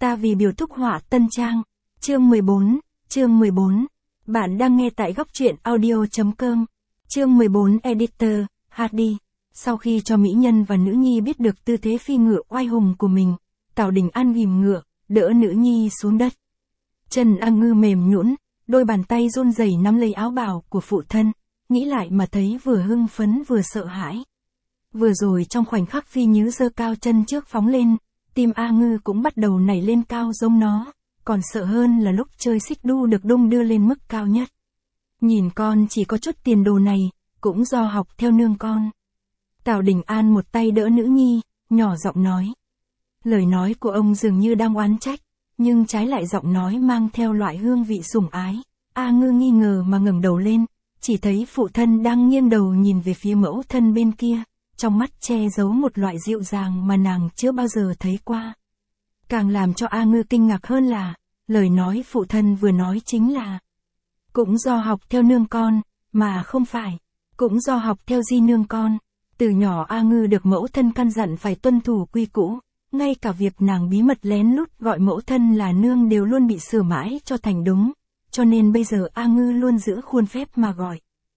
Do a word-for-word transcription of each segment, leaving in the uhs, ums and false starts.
Ta vì biểu thúc họa tân trang. Chương mười bốn, chương mười bốn. Bạn đang nghe tại góc truyện audio chấm com. Chương mười bốn Editor, hát đê. Sau khi cho mỹ nhân và nữ nhi biết được tư thế phi ngựa oai hùng của mình, Tào Đình An ghìm ngựa, đỡ nữ nhi xuống đất. Chân A Ngư mềm nhũn, đôi bàn tay run rẩy nắm lấy áo bào của phụ thân, nghĩ lại mà thấy vừa hưng phấn vừa sợ hãi. Vừa rồi trong khoảnh khắc Phi Nhứ giơ cao chân trước phóng lên, tim A Ngư cũng bắt đầu nảy lên cao giống nó, còn sợ hơn là lúc chơi xích đu được đung đưa lên mức cao nhất. Nhìn con chỉ có chút tiền đồ này, cũng do học theo nương con. Tào Đình An một tay đỡ nữ nhi, nhỏ giọng nói. Lời nói của ông dường như đang oán trách, nhưng trái lại giọng nói mang theo loại hương vị sủng ái. A Ngư nghi ngờ mà ngẩng đầu lên, chỉ thấy phụ thân đang nghiêng đầu nhìn về phía mẫu thân bên kia, trong mắt che giấu một loại dịu dàng mà nàng chưa bao giờ thấy qua. Càng làm cho A Ngư kinh ngạc hơn là, lời nói phụ thân vừa nói chính là cũng do học theo nương con, mà không phải, cũng do học theo di nương con. Từ nhỏ A Ngư được mẫu thân căn dặn phải tuân thủ quy củ, ngay cả việc nàng bí mật lén lút gọi mẫu thân là nương đều luôn bị sửa mãi cho thành đúng, cho nên bây giờ A Ngư luôn giữ khuôn phép mà gọi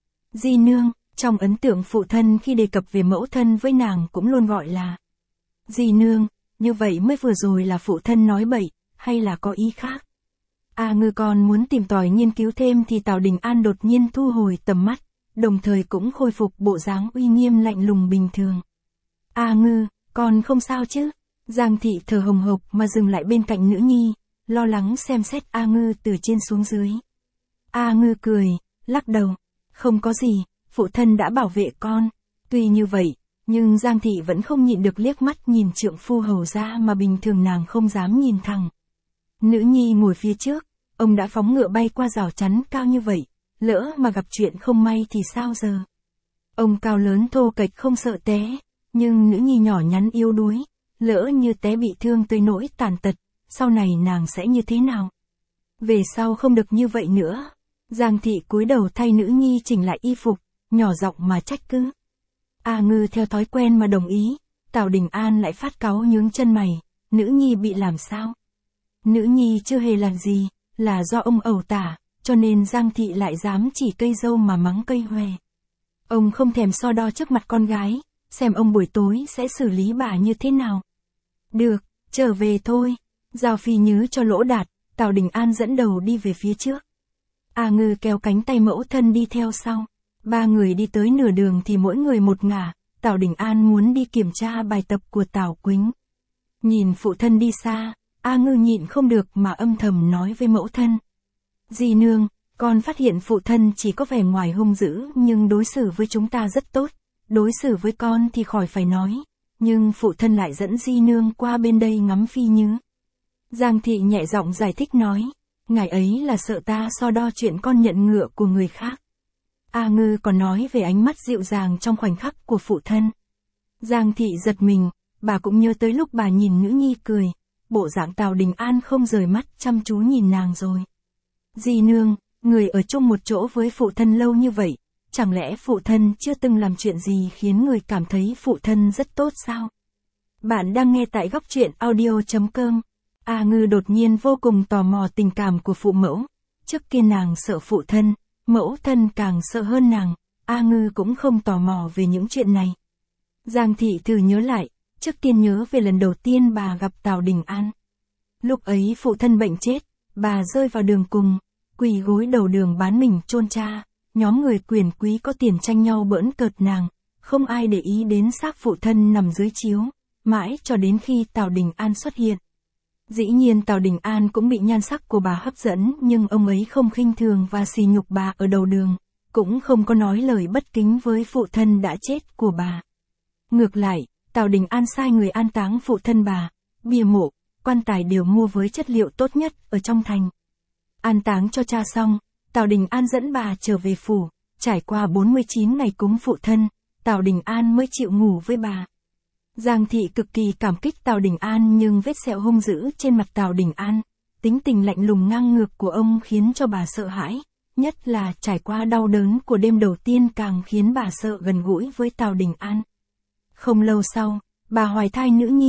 di nương. Trong ấn tượng phụ thân khi đề cập về mẫu thân với nàng cũng luôn gọi là di nương, như vậy mới vừa rồi là phụ thân nói bậy, hay là có ý khác? A Ngư còn muốn tìm tòi nghiên cứu thêm thì Tào Đình An đột nhiên thu hồi tầm mắt, đồng thời cũng khôi phục bộ dáng uy nghiêm lạnh lùng bình thường. A Ngư, con không sao chứ? Giang Thị thở hồng hộc mà dừng lại bên cạnh nữ nhi, lo lắng xem xét A Ngư từ trên xuống dưới. A Ngư cười, lắc đầu, không có gì, phụ thân đã bảo vệ con. Tuy như vậy, nhưng Giang Thị vẫn không nhịn được liếc mắt nhìn trượng phu hầu ra mà bình thường nàng không dám nhìn thẳng. Nữ nhi ngồi phía trước, ông đã phóng ngựa bay qua rào chắn cao như vậy, lỡ mà gặp chuyện không may thì sao giờ? Ông cao lớn thô kệch không sợ té, nhưng nữ nhi nhỏ nhắn yếu đuối, lỡ như té bị thương tới nỗi tàn tật, sau này nàng sẽ như thế nào? Về sau không được như vậy nữa. Giang Thị cúi đầu thay nữ nhi chỉnh lại y phục, nhỏ giọng mà trách cứ. A Ngư theo thói quen mà đồng ý, Tào Đình An lại phát cáu nhướng chân mày, nữ nhi bị làm sao? Nữ nhi chưa hề làm gì, là do ông ẩu tả, cho nên Giang Thị lại dám chỉ cây dâu mà mắng cây hoè. Ông không thèm so đo trước mặt con gái, xem ông buổi tối sẽ xử lý bà như thế nào. Được, trở về thôi. Giao Phi Nhứ cho Lỗ Đạt, Tào Đình An dẫn đầu đi về phía trước. A Ngư kéo cánh tay mẫu thân đi theo sau. Ba người đi tới nửa đường thì mỗi người một ngả, Tào Đình An muốn đi kiểm tra bài tập của Tào Quýnh. Nhìn phụ thân đi xa, A Ngư nhịn không được mà âm thầm nói với mẫu thân. Dì nương, con phát hiện phụ thân chỉ có vẻ ngoài hung dữ nhưng đối xử với chúng ta rất tốt, đối xử với con thì khỏi phải nói, nhưng phụ thân lại dẫn di nương qua bên đây ngắm Phi Nhứ. Giang Thị nhẹ giọng giải thích nói, ngài ấy là sợ ta so đo chuyện con nhận ngựa của người khác. A Ngư còn nói về ánh mắt dịu dàng trong khoảnh khắc của phụ thân. Giang Thị giật mình, bà cũng nhớ tới lúc bà nhìn nữ nhi cười, bộ dạng Tào Đình An không rời mắt chăm chú nhìn nàng rồi. Dì nương, người ở chung một chỗ với phụ thân lâu như vậy, chẳng lẽ phụ thân chưa từng làm chuyện gì khiến người cảm thấy phụ thân rất tốt sao? Bạn đang nghe tại góc truyện audio chấm com. A Ngư đột nhiên vô cùng tò mò tình cảm của phụ mẫu. Trước kia nàng sợ phụ thân, mẫu thân càng sợ hơn nàng, A Ngư cũng không tò mò về những chuyện này. Giang Thị thử nhớ lại, trước tiên nhớ về lần đầu tiên bà gặp Tào Đình An. Lúc ấy phụ thân bệnh chết, bà rơi vào đường cùng, quỳ gối đầu đường bán mình chôn cha, nhóm người quyền quý có tiền tranh nhau bỡn cợt nàng, không ai để ý đến xác phụ thân nằm dưới chiếu, mãi cho đến khi Tào Đình An xuất hiện. Dĩ nhiên Tào Đình An cũng bị nhan sắc của bà hấp dẫn nhưng ông ấy không khinh thường và sỉ nhục bà ở đầu đường, cũng không có nói lời bất kính với phụ thân đã chết của bà. Ngược lại, Tào Đình An sai người an táng phụ thân bà, bia mộ, quan tài đều mua với chất liệu tốt nhất ở trong thành. An táng cho cha xong, Tào Đình An dẫn bà trở về phủ, trải qua bốn mươi chín ngày cúng phụ thân, Tào Đình An mới chịu ngủ với bà. Giang Thị cực kỳ cảm kích Tào Đình An nhưng vết sẹo hung dữ trên mặt Tào Đình An, tính tình lạnh lùng ngang ngược của ông khiến cho bà sợ hãi, nhất là trải qua đau đớn của đêm đầu tiên càng khiến bà sợ gần gũi với Tào Đình An. Không lâu sau, bà hoài thai nữ nhi,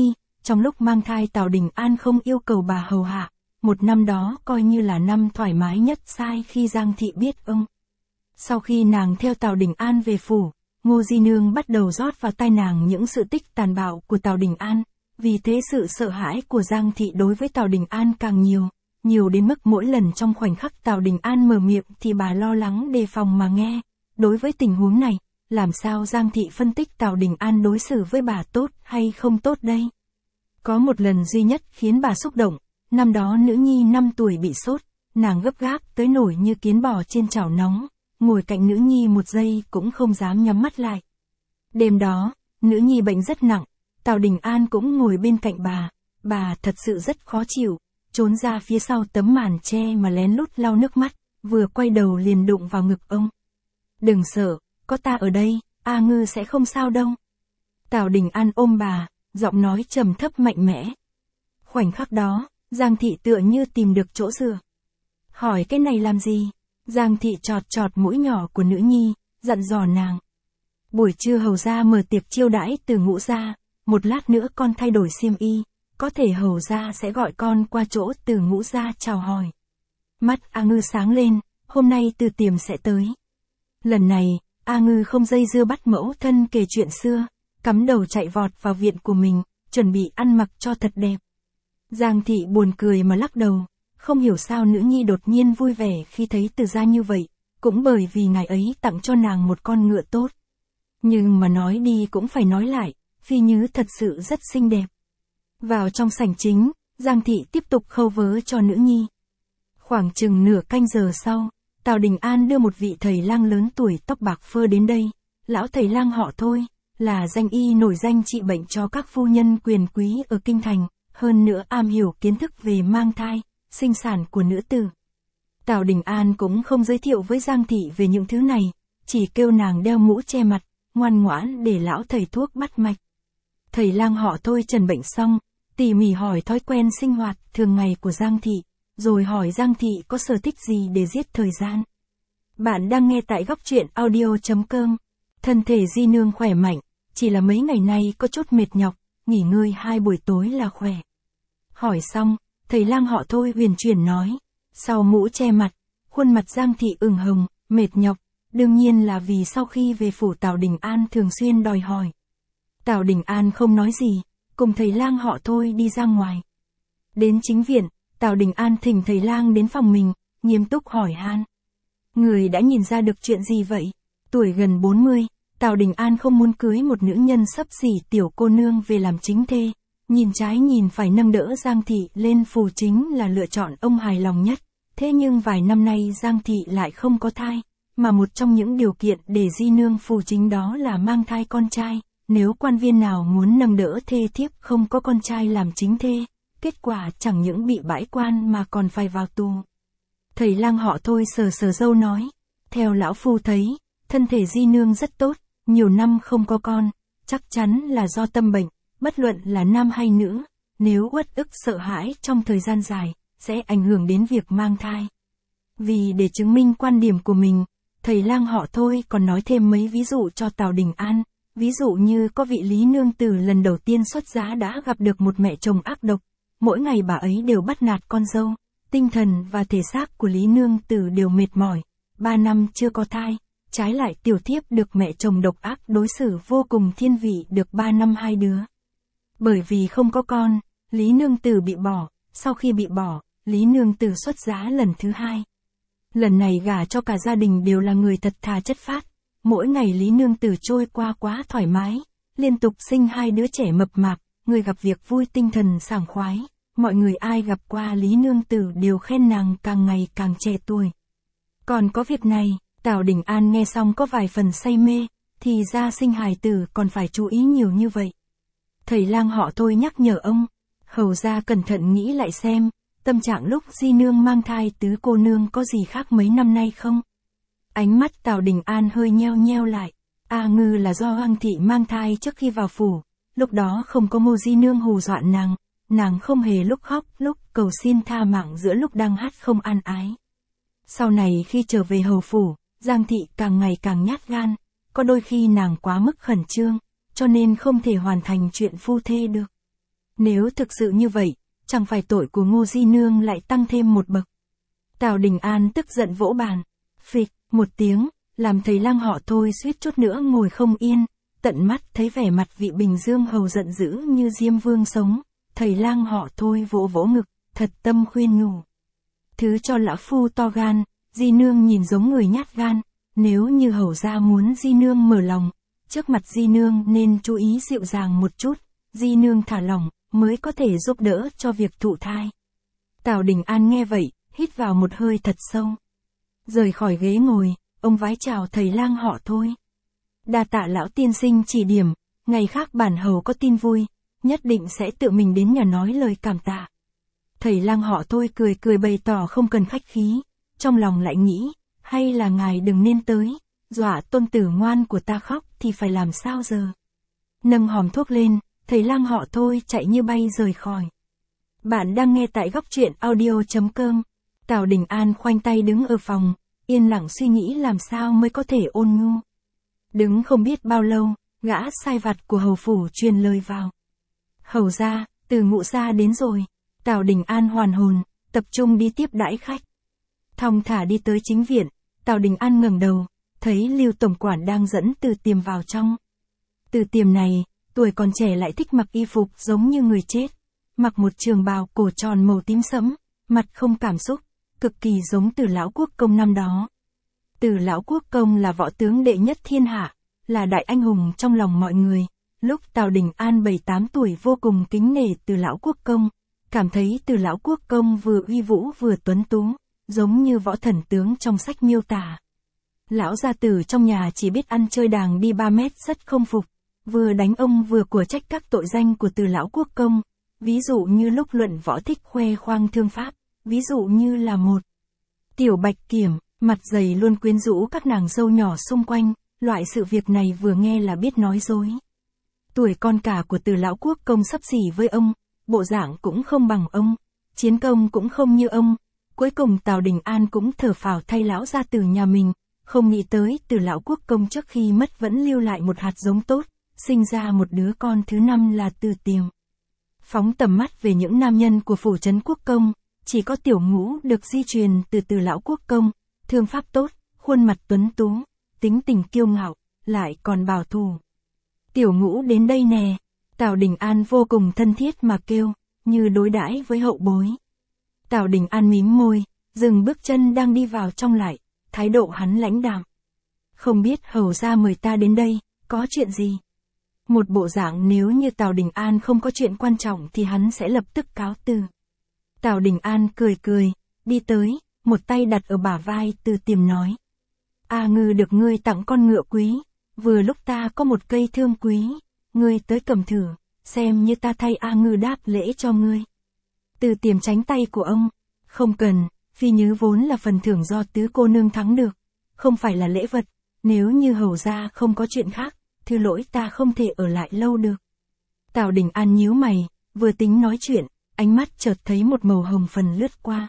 Trong lúc mang thai Tào Đình An không yêu cầu bà hầu hạ, một năm đó coi như là năm thoải mái nhất sai khi Giang Thị biết ông. Sau khi nàng theo Tào Đình An về phủ, Ngô Di Nương bắt đầu rót vào tai nàng những sự tích tàn bạo của Tào Đình An, vì thế sự sợ hãi của Giang Thị đối với Tào Đình An càng nhiều, nhiều đến mức mỗi lần trong khoảnh khắc Tào Đình An mở miệng thì bà lo lắng đề phòng mà nghe. Đối với tình huống này, làm sao Giang Thị phân tích Tào Đình An đối xử với bà tốt hay không tốt đây? Có một lần duy nhất khiến bà xúc động, năm đó nữ nhi năm tuổi bị sốt, nàng gấp gáp tới nổi như kiến bò trên chảo nóng, ngồi cạnh nữ nhi một giây cũng không dám nhắm mắt lại. Đêm đó, nữ nhi bệnh rất nặng, Tào Đình An cũng ngồi bên cạnh bà, bà thật sự rất khó chịu, trốn ra phía sau tấm màn che mà lén lút lau nước mắt, vừa quay đầu liền đụng vào ngực ông. Đừng sợ, có ta ở đây, A Ngư sẽ không sao đâu. Tào Đình An ôm bà, giọng nói trầm thấp mạnh mẽ. Khoảnh khắc đó, Giang Thị tựa như tìm được chỗ dựa. Hỏi cái này làm gì? Giang Thị chọt chọt mũi nhỏ của nữ nhi, dặn dò nàng. Buổi trưa hầu gia mở tiệc chiêu đãi từ Ngũ gia, một lát nữa con thay đổi xiêm y, có thể hầu gia sẽ gọi con qua chỗ từ Ngũ gia chào hỏi. Mắt A Ngư sáng lên, hôm nay Từ Tiềm sẽ tới. Lần này, A Ngư không dây dưa bắt mẫu thân kể chuyện xưa, cắm đầu chạy vọt vào viện của mình, chuẩn bị ăn mặc cho thật đẹp. Giang Thị buồn cười mà lắc đầu, không hiểu sao nữ nhi đột nhiên vui vẻ khi thấy Từ gia như vậy, cũng bởi vì ngày ấy tặng cho nàng một con ngựa tốt. Nhưng mà nói đi cũng phải nói lại, Phi Nhứ thật sự rất xinh đẹp. Vào trong sảnh chính, Giang Thị tiếp tục khâu vớ cho nữ nhi. Khoảng chừng nửa canh giờ sau, Tào Đình An đưa một vị thầy lang lớn tuổi tóc bạc phơ đến đây. Lão thầy lang họ Thôi, là danh y nổi danh trị bệnh cho các phu nhân quyền quý ở kinh thành, hơn nữa am hiểu kiến thức về mang thai, sinh sản của nữ tử. Tào Đình An cũng không giới thiệu với Giang Thị về những thứ này, chỉ kêu nàng đeo mũ che mặt, ngoan ngoãn để lão thầy thuốc bắt mạch. Thầy lang họ Thôi trần bệnh xong, tỉ mỉ hỏi thói quen sinh hoạt thường ngày của Giang Thị, rồi hỏi Giang Thị có sở thích gì để giết thời gian. Bạn đang nghe tại góc truyện audio chấm com. Thân thể Di Nương khỏe mạnh, chỉ là mấy ngày nay có chút mệt nhọc, nghỉ ngơi hai buổi tối là khỏe. Hỏi xong, thầy lang họ Thôi huyền chuyển nói, sau mũ che mặt, khuôn mặt Giang Thị ửng hồng, mệt nhọc, đương nhiên là vì sau khi về phủ Tào Đình An thường xuyên đòi hỏi. Tào Đình An không nói gì, cùng thầy lang họ Thôi đi ra ngoài. Đến chính viện, Tào Đình An thỉnh thầy lang đến phòng mình, nghiêm túc hỏi han. Người đã nhìn ra được chuyện gì vậy? Tuổi gần bốn mươi, Tào Đình An không muốn cưới một nữ nhân xấp xỉ tiểu cô nương về làm chính thê. Nhìn trái nhìn phải nâng đỡ Giang Thị lên phù chính là lựa chọn ông hài lòng nhất. Thế nhưng vài năm nay Giang Thị lại không có thai, mà một trong những điều kiện để Di Nương phù chính đó là mang thai con trai. Nếu quan viên nào muốn nâng đỡ thê thiếp không có con trai làm chính thê, kết quả chẳng những bị bãi quan mà còn phải vào tù. Thầy lang họ Thôi sờ sờ râu nói, theo lão phu thấy, thân thể Di Nương rất tốt, nhiều năm không có con, chắc chắn là do tâm bệnh, bất luận là nam hay nữ, nếu uất ức sợ hãi trong thời gian dài, sẽ ảnh hưởng đến việc mang thai. Vì để chứng minh quan điểm của mình, thầy lang họ Thôi còn nói thêm mấy ví dụ cho Tào Đình An, ví dụ như có vị Lý Nương Tử lần đầu tiên xuất giá đã gặp được một mẹ chồng ác độc, mỗi ngày bà ấy đều bắt nạt con dâu, tinh thần và thể xác của Lý Nương Tử đều mệt mỏi, ba năm chưa có thai, trái lại tiểu thiếp được mẹ chồng độc ác đối xử vô cùng thiên vị được ba năm hai đứa. Bởi vì không có con, Lý Nương Tử bị bỏ, sau khi bị bỏ, Lý Nương Tử xuất giá lần thứ hai. Lần này gả cho cả gia đình đều là người thật thà chất phác, mỗi ngày Lý Nương Tử trôi qua quá thoải mái, liên tục sinh hai đứa trẻ mập mạp, người gặp việc vui tinh thần sảng khoái, mọi người ai gặp qua Lý Nương Tử đều khen nàng càng ngày càng trẻ tuổi. Còn có việc này, Tào Đình An nghe xong có vài phần say mê, thì ra sinh hài tử còn phải chú ý nhiều như vậy. Thầy lang họ Thôi nhắc nhở ông, hầu ra cẩn thận nghĩ lại xem, tâm trạng lúc Di Nương mang thai tứ cô nương có gì khác mấy năm nay không? Ánh mắt Tào Đình An hơi nheo nheo lại, A Ngư là do Hoàng thị mang thai trước khi vào phủ, lúc đó không có Ngô Di Nương hù dọa nàng, nàng không hề lúc khóc lúc cầu xin tha mạng giữa lúc đang hát không an ái. Sau này khi trở về hầu phủ, Giang Thị càng ngày càng nhát gan, có đôi khi nàng quá mức khẩn trương, cho nên không thể hoàn thành chuyện phu thê được. Nếu thực sự như vậy, chẳng phải tội của Ngô Di Nương lại tăng thêm một bậc. Tào Đình An tức giận vỗ bàn. Phịch, một tiếng, làm thầy lang họ Thôi suýt chút nữa ngồi không yên, tận mắt thấy vẻ mặt vị Bình Dương hầu giận dữ như Diêm Vương sống, thầy lang họ Thôi vỗ vỗ ngực, thật tâm khuyên nhủ. Thứ cho lão phu to gan, Di Nương nhìn giống người nhát gan, nếu như hầu gia muốn Di Nương mở lòng, trước mặt Di Nương nên chú ý dịu dàng một chút, Di Nương thả lỏng, mới có thể giúp đỡ cho việc thụ thai. Tào Đình An nghe vậy, hít vào một hơi thật sâu. Rời khỏi ghế ngồi, ông vái chào thầy lang họ Thôi. Đa tạ lão tiên sinh chỉ điểm, ngày khác bản hầu có tin vui, nhất định sẽ tự mình đến nhà nói lời cảm tạ. Thầy lang họ Thôi cười cười bày tỏ không cần khách khí, trong lòng lại nghĩ, hay là ngài đừng nên tới, dọa tôn tử ngoan của ta khóc thì phải làm sao giờ. Nâng hòm thuốc lên, thầy lang họ Thôi chạy như bay rời khỏi. Bạn đang nghe tại góc truyện audio.com. Tào Đình An khoanh tay đứng ở phòng, yên lặng suy nghĩ làm sao mới có thể ôn nhu. Đứng không biết bao lâu, gã sai vặt của hầu phủ truyền lời vào. Hầu gia, từ Ngụ gia đến rồi. Tào Đình An hoàn hồn, tập trung đi tiếp đãi khách. Thong thả đi tới chính viện, Tào Đình An ngẩng đầu, thấy Lưu tổng quản đang dẫn Từ Tiềm vào trong. Từ Tiềm này, tuổi còn trẻ lại thích mặc y phục giống như người chết, mặc một trường bào cổ tròn màu tím sẫm, mặt không cảm xúc, cực kỳ giống Từ lão quốc công năm đó. Từ lão quốc công là võ tướng đệ nhất thiên hạ, là đại anh hùng trong lòng mọi người. Lúc Tào Đình An bảy tám tuổi vô cùng kính nể Từ lão quốc công, cảm thấy Từ lão quốc công vừa uy vũ vừa tuấn tú, giống như võ thần tướng trong sách miêu tả. Lão gia tử trong nhà chỉ biết ăn chơi đàng đi ba mét rất không phục, vừa đánh ông vừa của trách các tội danh của Từ lão quốc công, ví dụ như lúc luận võ thích khoe khoang thương pháp, ví dụ như là một tiểu bạch kiểm, mặt dày luôn quyến rũ các nàng dâu nhỏ xung quanh, loại sự việc này vừa nghe là biết nói dối. Tuổi con cả của Từ lão quốc công xấp xỉ với ông, bộ dạng cũng không bằng ông, chiến công cũng không như ông, cuối cùng Tào Đình An cũng thở phào thay lão gia tử nhà mình, không nghĩ tới Từ lão quốc công trước khi mất vẫn lưu lại một hạt giống tốt, sinh ra một đứa con thứ năm là Từ Tiềm. Phóng tầm mắt về những nam nhân của phủ trấn quốc công, chỉ có Tiểu Ngũ được di truyền từ Từ lão quốc công, thương pháp tốt, khuôn mặt tuấn tú, tính tình kiêu ngạo, lại còn bảo thủ. Tiểu Ngũ đến đây nè, Tào Đình An vô cùng thân thiết mà kêu, như đối đãi với hậu bối. Tào Đình An mím môi, dừng bước chân đang đi vào trong lại, thái độ hắn lãnh đạm. Không biết hầu gia mời ta đến đây, có chuyện gì? Một bộ dạng nếu như Tào Đình An không có chuyện quan trọng thì hắn sẽ lập tức cáo từ. Tào Đình An cười cười, đi tới, một tay đặt ở bả vai Từ Tiềm nói. A Ngư được ngươi tặng con ngựa quý, vừa lúc ta có một cây thương quý, ngươi tới cầm thử, xem như ta thay A Ngư đáp lễ cho ngươi. Từ Tiềm tránh tay của ông, không cần, phi nhứ vốn là phần thưởng do tứ cô nương thắng được, không phải là lễ vật, nếu như hầu gia không có chuyện khác, thư lỗi ta không thể ở lại lâu được. Tào Đình An nhíu mày, vừa tính nói chuyện, ánh mắt chợt thấy một màu hồng phần lướt qua.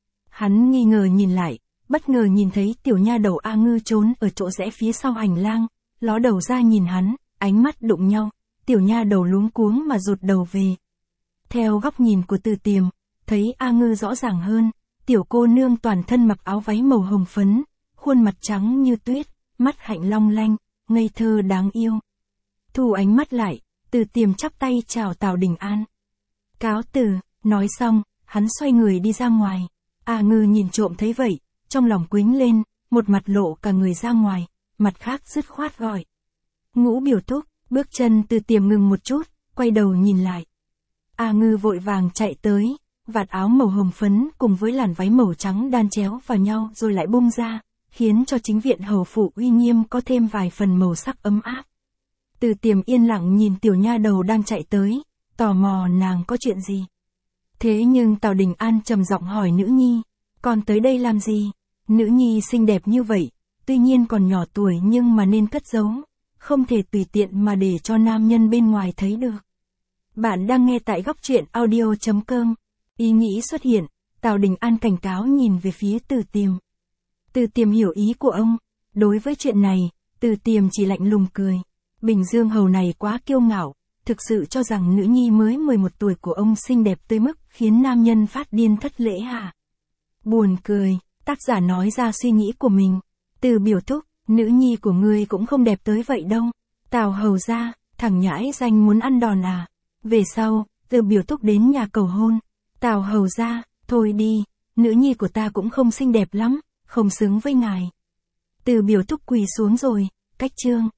Hắn nghi ngờ nhìn lại, bất ngờ nhìn thấy tiểu nha đầu A Ngư trốn ở chỗ rẽ phía sau hành lang, ló đầu ra nhìn hắn, ánh mắt đụng nhau, tiểu nha đầu luống cuống mà rụt đầu về. Theo góc nhìn của Từ Tiềm, thấy A Ngư rõ ràng hơn, tiểu cô nương toàn thân mặc áo váy màu hồng phấn, khuôn mặt trắng như tuyết, mắt hạnh long lanh, ngây thơ đáng yêu. Thu ánh mắt lại, Từ Tiềm chắp tay chào Tào Đình An. Cáo từ, nói xong, hắn xoay người đi ra ngoài. A Ngư nhìn trộm thấy vậy, trong lòng quính lên, một mặt lộ cả người ra ngoài, mặt khác dứt khoát gọi. Ngũ biểu thúc, bước chân Từ Tiềm ngừng một chút, quay đầu nhìn lại. A Ngư vội vàng chạy tới, vạt áo màu hồng phấn cùng với làn váy màu trắng đan chéo vào nhau rồi lại bung ra, khiến cho chính viện hầu phủ uy nghiêm có thêm vài phần màu sắc ấm áp. Từ Tiềm yên lặng nhìn tiểu nha đầu đang chạy tới, tò mò nàng có chuyện gì. Thế nhưng Tào Đình An trầm giọng hỏi nữ nhi, con tới đây làm gì? Nữ nhi xinh đẹp như vậy, tuy nhiên còn nhỏ tuổi nhưng mà nên cất giấu, không thể tùy tiện mà để cho nam nhân bên ngoài thấy được. Bạn đang nghe tại góc truyện audio.com. Ý nghĩ xuất hiện, Tào Đình An cảnh cáo nhìn về phía Từ Tiềm. Từ Tiềm hiểu ý của ông, đối với chuyện này, Từ Tiềm chỉ lạnh lùng cười. Bình Dương hầu này quá kiêu ngạo, thực sự cho rằng nữ nhi mới mười một tuổi của ông xinh đẹp tới mức khiến nam nhân phát điên thất lễ hả? Buồn cười, tác giả nói ra suy nghĩ của mình. Từ Biểu Thúc, nữ nhi của ngươi cũng không đẹp tới vậy đâu. Tào Hầu ra, thằng nhãi danh muốn ăn đòn à? Về sau, Từ Biểu Thúc đến nhà cầu hôn. Tào Hầu ra, thôi đi, nữ nhi của ta cũng không xinh đẹp lắm, không xứng với ngài. Từ Biểu Thúc quỳ xuống rồi, cách chương.